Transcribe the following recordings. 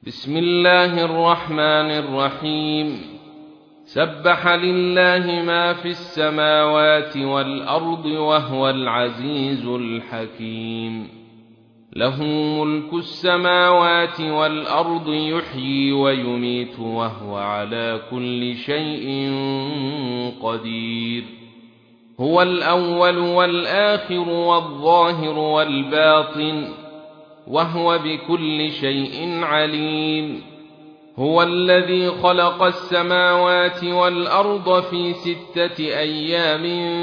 بسم الله الرحمن الرحيم. سبح لله ما في السماوات والأرض وهو العزيز الحكيم. له ملك السماوات والأرض يحيي ويميت وهو على كل شيء قدير. هو الأول والآخر والظاهر والباطن وهو بكل شيء عليم. هو الذي خلق السماوات والأرض في 6 أيام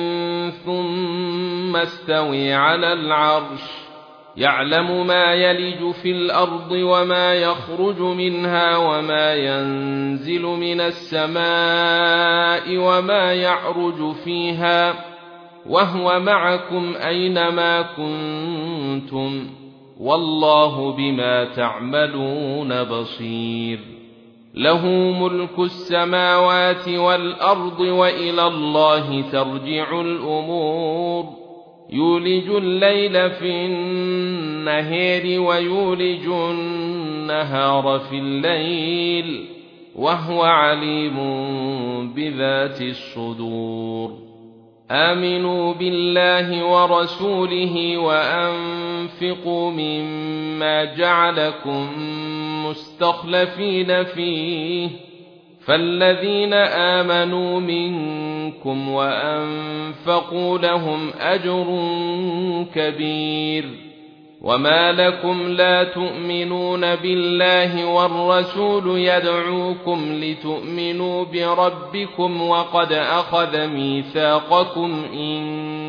ثم استوى على العرش. يعلم ما يلج في الأرض وما يخرج منها وما ينزل من السماء وما يعرج فيها وهو معكم أينما كنتم والله بما تعملون بصير. له ملك السماوات والأرض وإلى الله ترجع الأمور. يولج الليل في النهار ويولج النهار في الليل وهو عليم بذات الصدور. آمنوا بالله ورسوله وأنفقوا مما جعلكم مستخلفين فيه فالذين آمنوا منكم وأنفقوا لهم أجر كبير. وما لكم لا تؤمنون بالله والرسول يدعوكم لتؤمنوا بربكم وقد أخذ ميثاقكم إن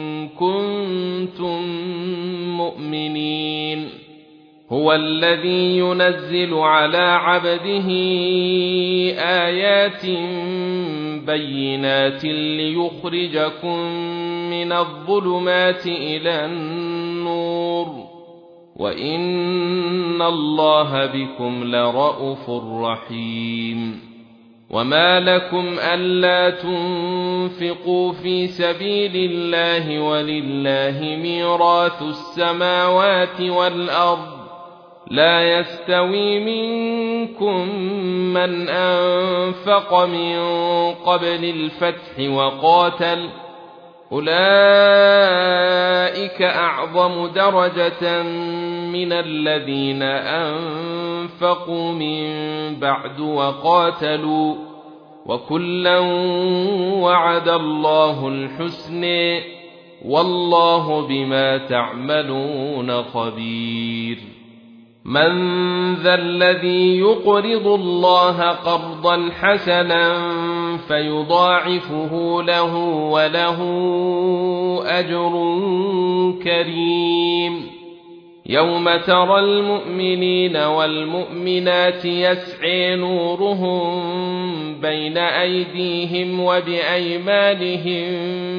كنتم مؤمنين. هو الذي ينزل على عبده آيات بينات ليخرجكم من الظلمات إلى النور وإن الله بكم لرءوف رحيم. وما لكم ألا تنفقوا في سبيل الله ولله ميراث السماوات والأرض لا يستوي منكم من أنفق من قبل الفتح وقاتل أولئك أعظم درجة من الذين أنفقوا من بعد وقاتلوا وكلا وعد الله الحسنى والله بما تعملون خبير. من ذا الذي يقرض الله قرضا حسنا فيضاعفه له وله أجر كريم. يوم ترى المؤمنين والمؤمنات يسعى نورهم بين أيديهم وبأيمانهم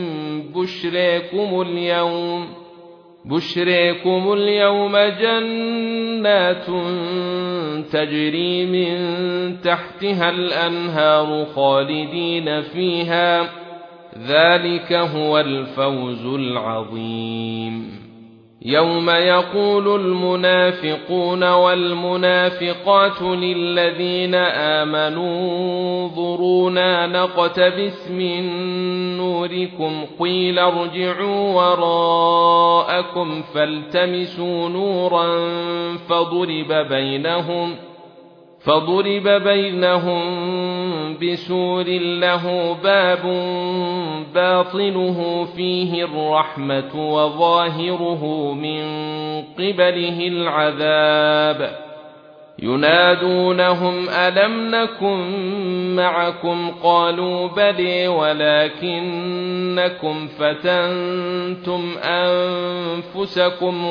بشريكم اليوم جنات تجري من تحتها الأنهار خالدين فيها ذلك هو الفوز العظيم. يوم يقول المنافقون والمنافقات للذين آمنوا انظرونا نقتبس من نوركم قيل ارجعوا وراءكم فالتمسوا نورا فضرب بينهم بسور له باب باطنه فيه الرحمة وظاهره من قبله العذاب. ينادونهم ألم نكن معكم قالوا بلى ولكنكم فتنتم أنفسكم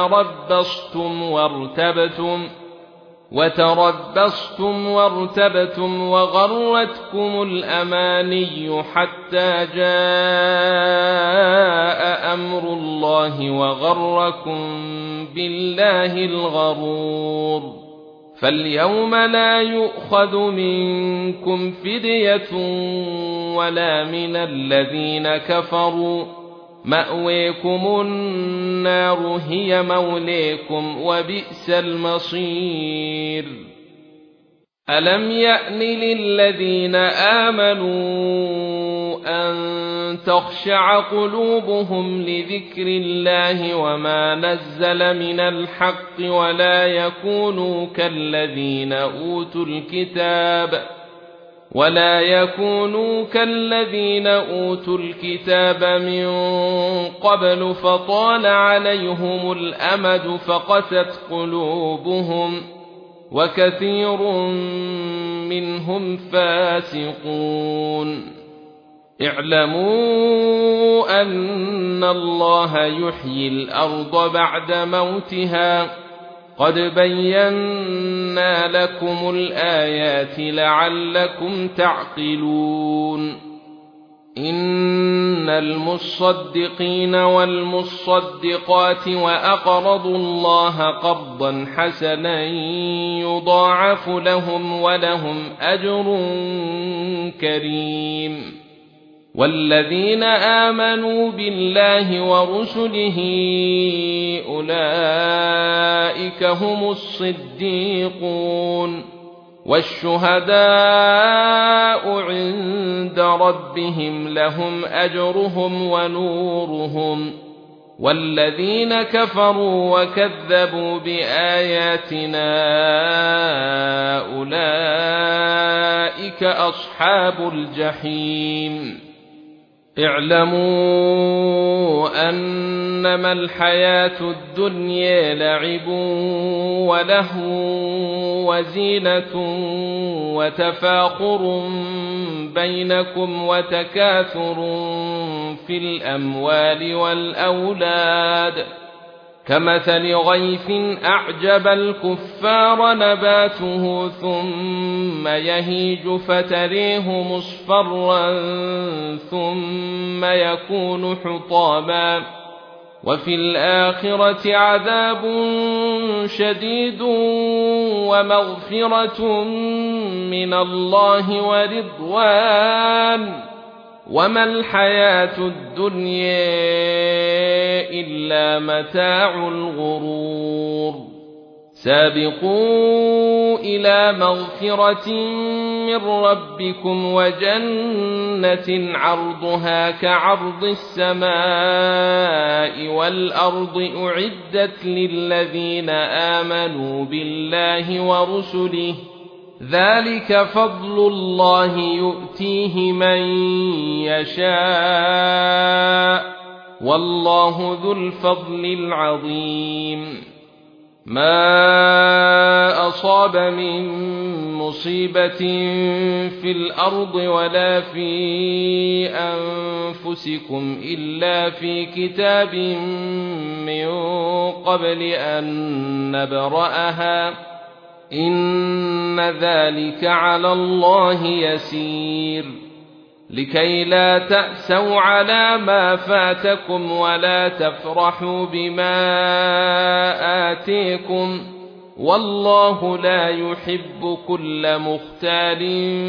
وتربصتم وارتبتم وغرتكم الأماني حتى جاء أمر الله وغركم بالله الغرور. فاليوم لا يؤخذ منكم فدية ولا من الذين كفروا مأويكم النار هي موليكم وبئس المصير. ألم يأن للذين آمنوا أن تخشع قلوبهم لذكر الله وما نزل من الحق ولا يكونوا كالذين أوتوا الكتاب من قبل فطال عليهم الأمد فقست قلوبهم وكثير منهم فاسقون اعلموا أن الله يحيي الأرض بعد موتها قد بينا لكم الآيات لعلكم تعقلون إن المصدقين والمصدقات وأقرضوا الله قرضا حسنا يضاعف لهم ولهم أجر كريم والذين آمنوا بالله ورسله أولئك هم الصديقون والشهداء عند ربهم لهم أجرهم ونورهم والذين كفروا وكذبوا بآياتنا أولئك أصحاب الجحيم اعلموا أنما الحياة الدنيا لعب ولهو وزينة وتفاخر بينكم وتكاثر في الأموال والأولاد كمثل غيث أعجب الكفار نباته ثم يهيج فتريه مصفرا ثم يكون حطاما وفي الآخرة عذاب شديد ومغفرة من الله ورضوان وما الحياة الدنيا إلا متاع الغرور سابقوا إلى مغفرة من ربكم وجنة عرضها كعرض السماء والأرض أعدت للذين آمنوا بالله ورسله ذلك فضل الله يؤتيه من يشاء والله ذو الفضل العظيم ما أصاب من مصيبة في الأرض ولا في أنفسكم إلا في كتاب من قبل أن نبرأها إن ذلك على الله يسير لكي لا تأسوا على ما فاتكم ولا تفرحوا بما آتيكم والله لا يحب كل مختال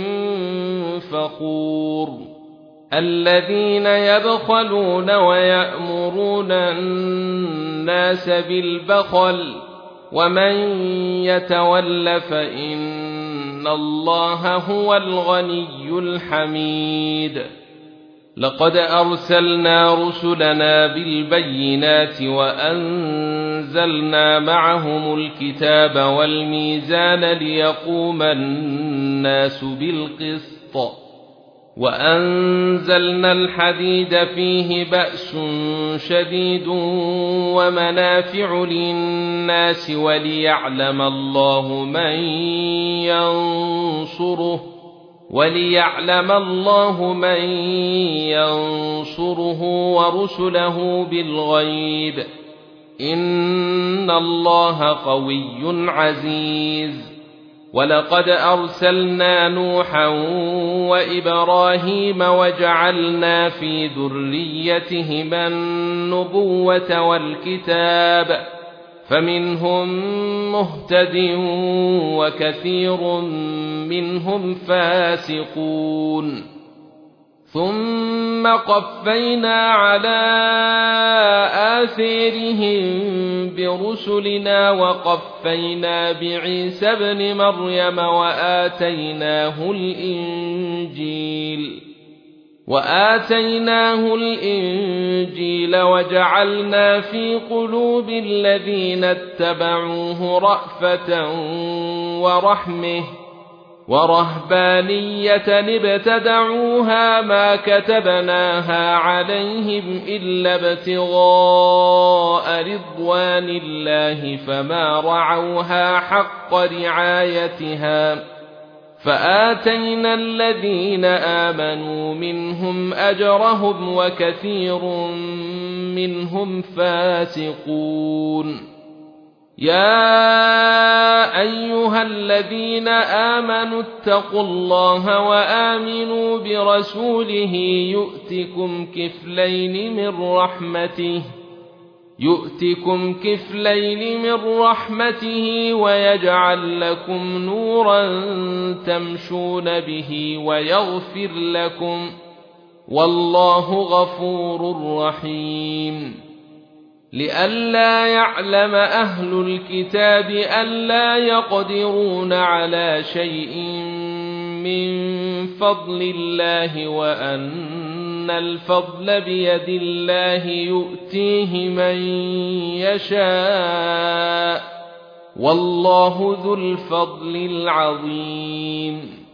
فخور الذين يبخلون ويأمرون الناس بالبخل ومن يتول فإن الله هو الغني الحميد لقد أرسلنا رسلنا بالبينات وأنزلنا معهم الكتاب والميزان ليقوم الناس بالقسط وأنزلنا الحديد فيه بأس شديد ومنافع للناس وليعلم الله من ينصره ورسله بالغيب إن الله قوي عزيز ولقد أرسلنا نوحا وإبراهيم وجعلنا في ذريتهما النبوة والكتاب فمنهم مهتد وكثير منهم فاسقون ثم قفينا على آثارهم برسلنا وقفينا بعيسى ابن مريم وآتيناه الإنجيل وجعلنا في قلوب الذين اتبعوه رأفة ورحمة ورهبانية ابتدعوها ما كتبناها عليهم إلا ابتغاء رضوان الله فما رعوها حق رعايتها فآتينا الذين آمنوا منهم أجرهم وكثير منهم فاسقون يا أيها الذين آمنوا اتقوا الله وآمنوا برسوله يؤتكم كفلين من رحمته ويجعل لكم نورا تمشون به ويغفر لكم والله غفور رحيم لئلا يعلم أهل الكتاب ألا يقدرون على شيء من فضل الله وأن الفضل بيد الله يؤتيه من يشاء والله ذو الفضل العظيم